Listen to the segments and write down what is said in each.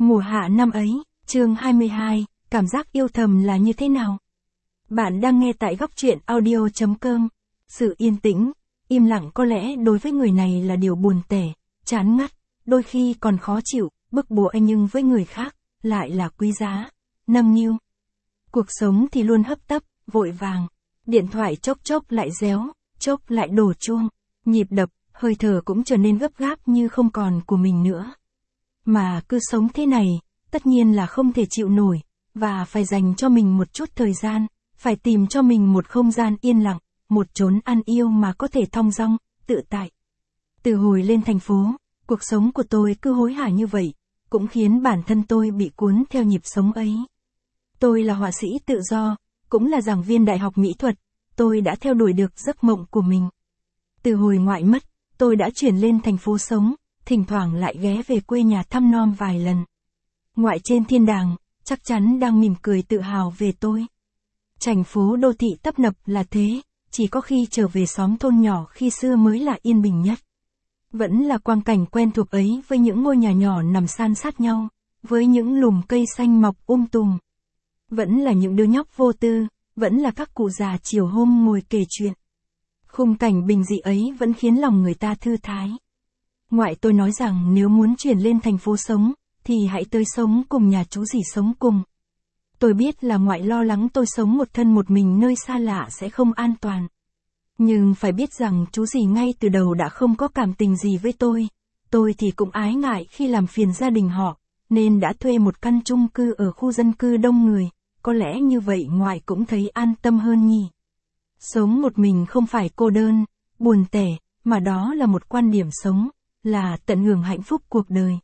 Mùa hạ năm ấy, chương 22, cảm giác yêu thầm là như thế nào? Bạn đang nghe tại góc truyện audio.com. Sự yên tĩnh, im lặng có lẽ đối với người này là điều buồn tẻ, chán ngắt, đôi khi còn khó chịu, bức bối nhưng với người khác, lại là quý giá, nâng niu. Cuộc sống thì luôn hấp tấp, vội vàng. Điện thoại chốc chốc lại réo, chốc lại đổ chuông. Nhịp đập, hơi thở cũng trở nên gấp gáp như không còn của mình nữa. Mà cứ sống thế này, tất nhiên là không thể chịu nổi, và phải dành cho mình một chút thời gian, phải tìm cho mình một không gian yên lặng, một chốn an yêu mà có thể thong dong, tự tại. Từ hồi lên thành phố, cuộc sống của tôi cứ hối hả như vậy, cũng khiến bản thân tôi bị cuốn theo nhịp sống ấy. Tôi là họa sĩ tự do, cũng là giảng viên đại học mỹ thuật, tôi đã theo đuổi được giấc mộng của mình. Từ hồi ngoại mất, tôi đã chuyển lên thành phố sống, thỉnh thoảng lại ghé về quê nhà thăm nom vài lần. Ngoại trên thiên đàng, chắc chắn đang mỉm cười tự hào về tôi. Thành phố đô thị tấp nập là thế, chỉ có khi trở về xóm thôn nhỏ khi xưa mới là yên bình nhất. Vẫn là quang cảnh quen thuộc ấy với những ngôi nhà nhỏ nằm san sát nhau, với những lùm cây xanh mọc tùm. Vẫn là những đứa nhóc vô tư, vẫn là các cụ già chiều hôm ngồi kể chuyện. Khung cảnh bình dị ấy vẫn khiến lòng người ta thư thái. Ngoại tôi nói rằng nếu muốn chuyển lên thành phố sống, thì hãy tới sống cùng nhà chú dì sống cùng. Tôi biết là ngoại lo lắng tôi sống một thân một mình nơi xa lạ sẽ không an toàn. Nhưng phải biết rằng chú dì ngay từ đầu đã không có cảm tình gì với tôi thì cũng ái ngại khi làm phiền gia đình họ, nên đã thuê một căn chung cư ở khu dân cư đông người, có lẽ như vậy ngoại cũng thấy an tâm hơn nhỉ. Sống một mình không phải cô đơn, buồn tẻ, mà đó là một quan điểm sống, là tận hưởng hạnh phúc cuộc đời.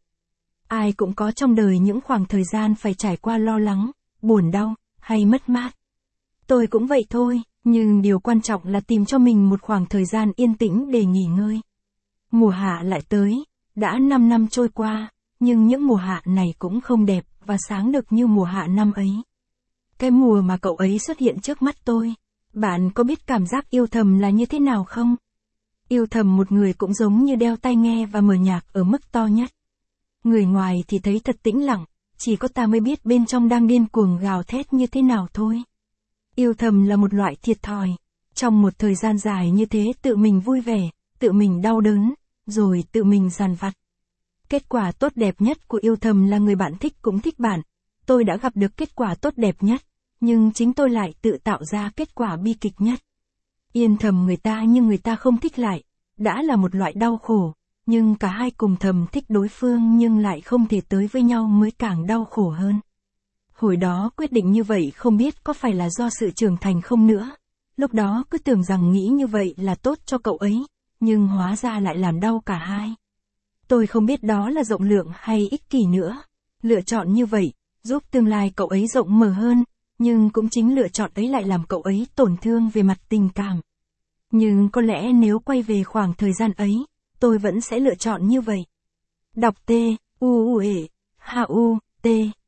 Ai cũng có trong đời những khoảng thời gian phải trải qua lo lắng, buồn đau, hay mất mát. Tôi cũng vậy thôi, nhưng điều quan trọng là tìm cho mình một khoảng thời gian yên tĩnh để nghỉ ngơi. Mùa hạ lại tới, đã 5 năm trôi qua, nhưng những mùa hạ này cũng không đẹp và sáng được như mùa hạ năm ấy. Cái mùa mà cậu ấy xuất hiện trước mắt tôi, bạn có biết cảm giác yêu thầm là như thế nào không? Yêu thầm một người cũng giống như đeo tai nghe và mở nhạc ở mức to nhất. Người ngoài thì thấy thật tĩnh lặng, chỉ có ta mới biết bên trong đang điên cuồng gào thét như thế nào thôi. Yêu thầm là một loại thiệt thòi. Trong một thời gian dài như thế tự mình vui vẻ, tự mình đau đớn, rồi tự mình dằn vặt. Kết quả tốt đẹp nhất của yêu thầm là người bạn thích cũng thích bạn. Tôi đã gặp được kết quả tốt đẹp nhất, nhưng chính tôi lại tự tạo ra kết quả bi kịch nhất. Yên thầm người ta nhưng người ta không thích lại, đã là một loại đau khổ, nhưng cả hai cùng thầm thích đối phương nhưng lại không thể tới với nhau mới càng đau khổ hơn. Hồi đó quyết định như vậy không biết có phải là do sự trưởng thành không nữa. Lúc đó cứ tưởng rằng nghĩ như vậy là tốt cho cậu ấy, nhưng hóa ra lại làm đau cả hai. Tôi không biết đó là rộng lượng hay ích kỷ nữa. Lựa chọn như vậy, giúp tương lai cậu ấy rộng mở hơn, nhưng cũng chính lựa chọn ấy lại làm cậu ấy tổn thương về mặt tình cảm. Nhưng có lẽ nếu quay về khoảng thời gian ấy, tôi vẫn sẽ lựa chọn như vậy. Đọc T, U U E, H U, T,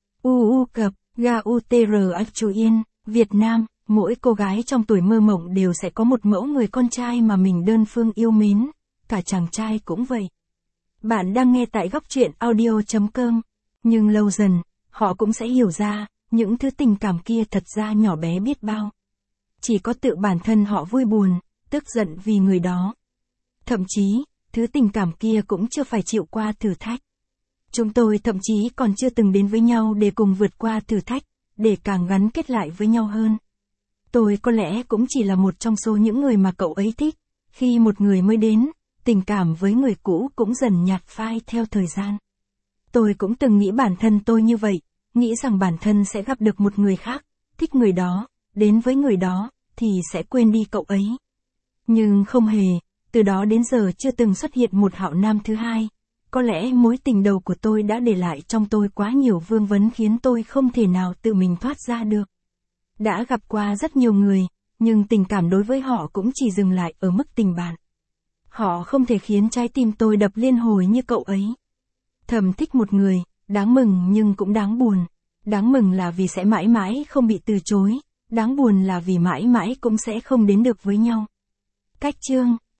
U U cập, Ga U T R Actuin, Việt Nam, mỗi cô gái trong tuổi mơ mộng đều sẽ có một mẫu người con trai mà mình đơn phương yêu mến, cả chàng trai cũng vậy. Bạn đang nghe tại góc truyện audio.com, nhưng lâu dần, họ cũng sẽ hiểu ra, những thứ tình cảm kia thật ra nhỏ bé biết bao. Chỉ có tự bản thân họ vui buồn, tức giận vì người đó. Thậm chí, thứ tình cảm kia cũng chưa phải chịu qua thử thách. Chúng tôi thậm chí còn chưa từng đến với nhau để cùng vượt qua thử thách, để càng gắn kết lại với nhau hơn. Tôi có lẽ cũng chỉ là một trong số những người mà cậu ấy thích. Khi một người mới đến, tình cảm với người cũ cũng dần nhạt phai theo thời gian. Tôi cũng từng nghĩ bản thân tôi như vậy, nghĩ rằng bản thân sẽ gặp được một người khác, thích người đó, đến với người đó, thì sẽ quên đi cậu ấy. Nhưng không hề, từ đó đến giờ chưa từng xuất hiện một hạo nam thứ hai. Có lẽ mối tình đầu của tôi đã để lại trong tôi quá nhiều vương vấn khiến tôi không thể nào tự mình thoát ra được. Đã gặp qua rất nhiều người, nhưng tình cảm đối với họ cũng chỉ dừng lại ở mức tình bạn. Họ không thể khiến trái tim tôi đập liên hồi như cậu ấy. Thầm thích một người, đáng mừng nhưng cũng đáng buồn. Đáng mừng là vì sẽ mãi mãi không bị từ chối, đáng buồn là vì mãi mãi cũng sẽ không đến được với nhau. Cách chương